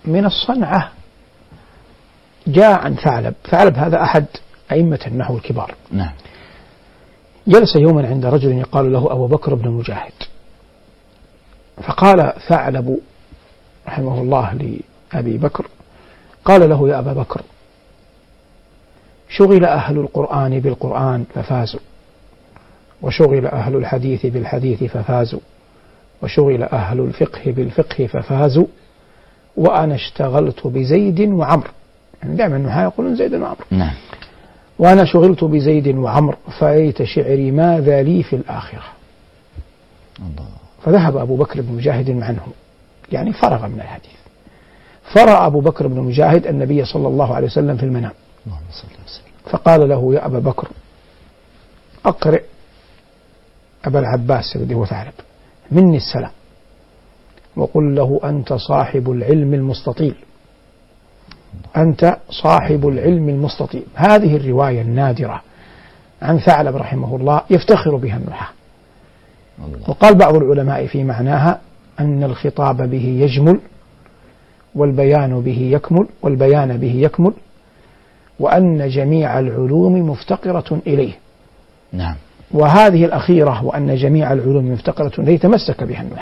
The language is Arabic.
من الصنعة جاء عن ثعلب هذا أحد أئمة النحو الكبار. نعم. جلس يوما عند رجل يقال له أبو بكر بن مجاهد، فقال ثعلب رحمه الله لأبي بكر، قال له: يا أبا بكر، شغل أهل القرآن بالقرآن ففازوا، وشغل أهل الحديث بالحديث ففازوا، وشغل أهل الفقه بالفقه ففازوا، وأنا اشتغلت بزيد وعمر. يعني دائما النحاة يقولون زيد وعمر. نعم. وأنا شغلت بزيد وعمر فأيت شعري ماذا لي في الآخرة. الله. فذهب أبو بكر بن مجاهد عنه، يعني فرغ من الحديث. فرأى أبو بكر بن مجاهد النبي صلى الله عليه وسلم في المنام، فقال له: يا أبا بكر، أقرئ أبا العباس الذي هو ثعلب مني السلام، وقل له: أنت صاحب العلم المستطيل، أنت صاحب العلم المستطيل. هذه الرواية النادرة عن ثعلب رحمه الله يفتخر بها النحاة. وقال بعض العلماء في معناها أن الخطاب به يجمل، والبيان به يكمل، وأن جميع العلوم مفتقرة إليه. نعم. وهذه الأخيرة، وأن جميع العلوم مفتقرة إليه، تمسك بها النحاة.